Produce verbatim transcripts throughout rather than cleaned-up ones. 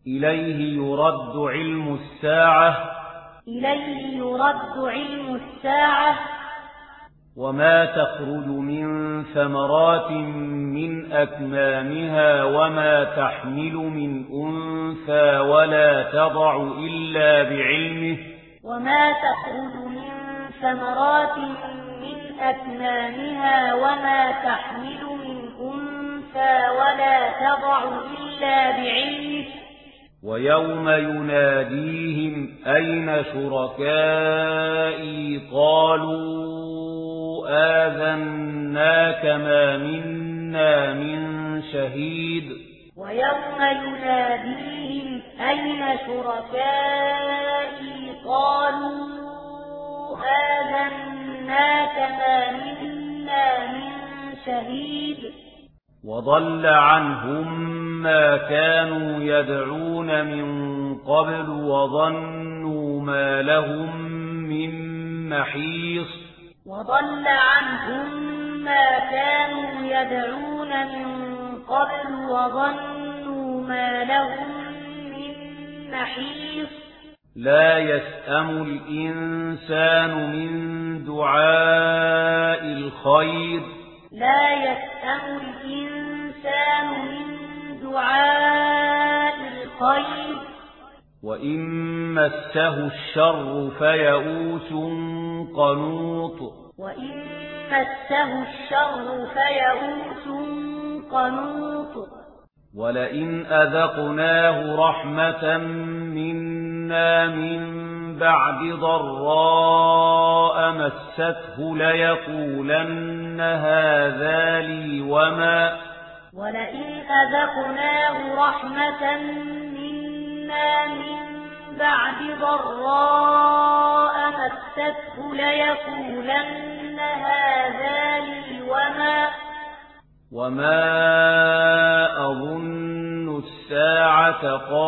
إليه يرد علم الساعة إليه يرد علم الساعة وما تخرج من ثمرات من أكمامها وما تحمل من أنثى ولا تضع إلا بعلمه وما تخرج من ثمرات من أكمامها وما تحمل من أنثى ولا تضع إلا بعلمه ويوم يناديهم أين شركائي قالوا آذناك ما منا من شهيد ويوم يناديهم أين شركائي قالوا آذناك ما منا من شهيد وضل عنهم ما كانوا يدعون من قبل وظنوا ما لهم من محيص وضل عنهم ما كانوا يدعون من قبل وظنوا ما لهم من محيص لا يسأم الإنسان من دعاء الخير لا يسأم الإنسان من دعاء الخير وإن مسه الشر فيئوس قنوط وإن مسه الشر فيئوس قنوط ولئن أذقناه رحمة منا من بعد ضراء مسته ليقولن هذا لي وما ولئن أذقناه رحمة منا من بعد ضراء مسته ليقولن هذا لي وما وما أظن الساعة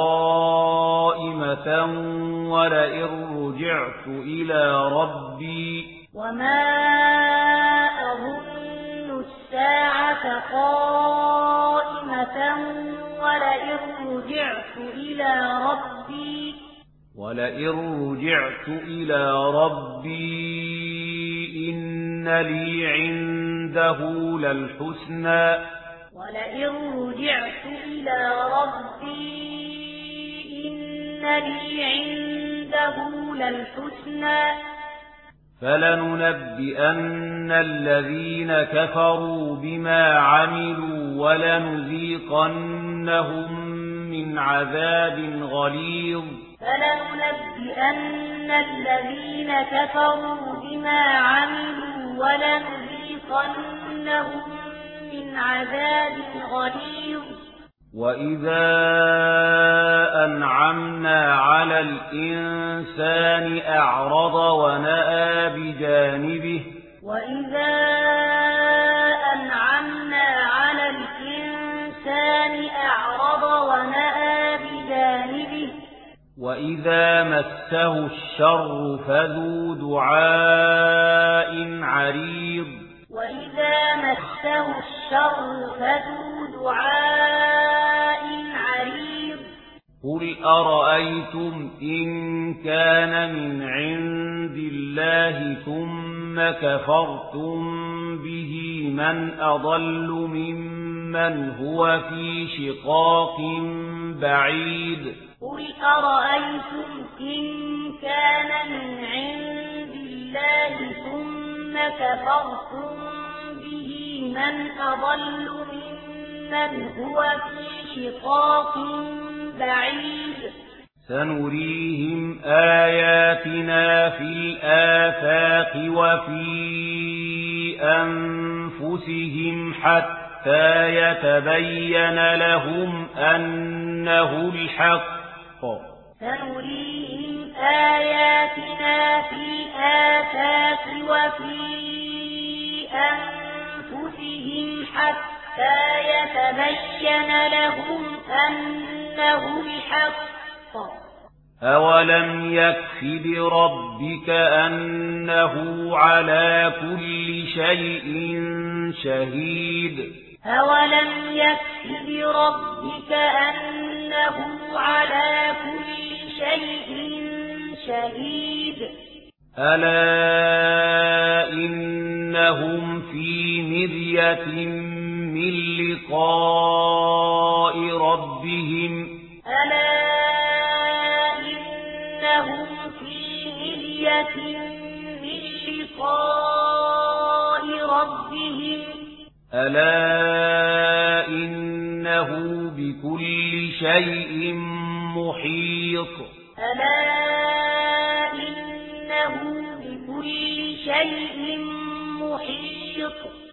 قائمة ولئن رجعت إلى ربي وما أظن الساعة قائمة ولئن رجعت إلى ربي ولئن رجعت إلى ربي إن لي عنده للحسنى ولئن رجعت إلى ربي إن لي عنده للحسنى فلننبئن الذين كفروا بما عملوا ولنذيقنهم من عذاب غليظ فلننبئن الذين كفروا بما عملوا ولنذيقنهم من عذاب غليظ وإذا أنعمنا على الإنسان أعرض ونأى بجانبه وإذا أنعمنا على الإنسان أعرض ونأى بجانبه وإذا مسه الشر فذو دعاء عريض وإذا مسه الشر فذو دعاء عريض قل أرأيتم إن كان من عند الله ثم كفرتم به من أضل ممن هو في شقاق بعيد قل أرأيتم إن كان من عند الله ثم كفرتم به من أضل ممن هو في شقاق بعيد سنريهم آياتنا في الآفاق وفي أنفسهم حتى يتبين لهم أنه الحق سنريهم آياتنا في الآفاق وفي أنفسهم حتى يتبين لهم أنه الحق أولم يكف بربك أنه على كل شيء شهيد أولم يكف بربك أنه على شيء شهيد ألا إنهم في مرية من لقاء ربهم ألا إنهم في مرية من لقاء ربهم ألا إنه بكل شيء محيط ألا إنه بكل شيء محيط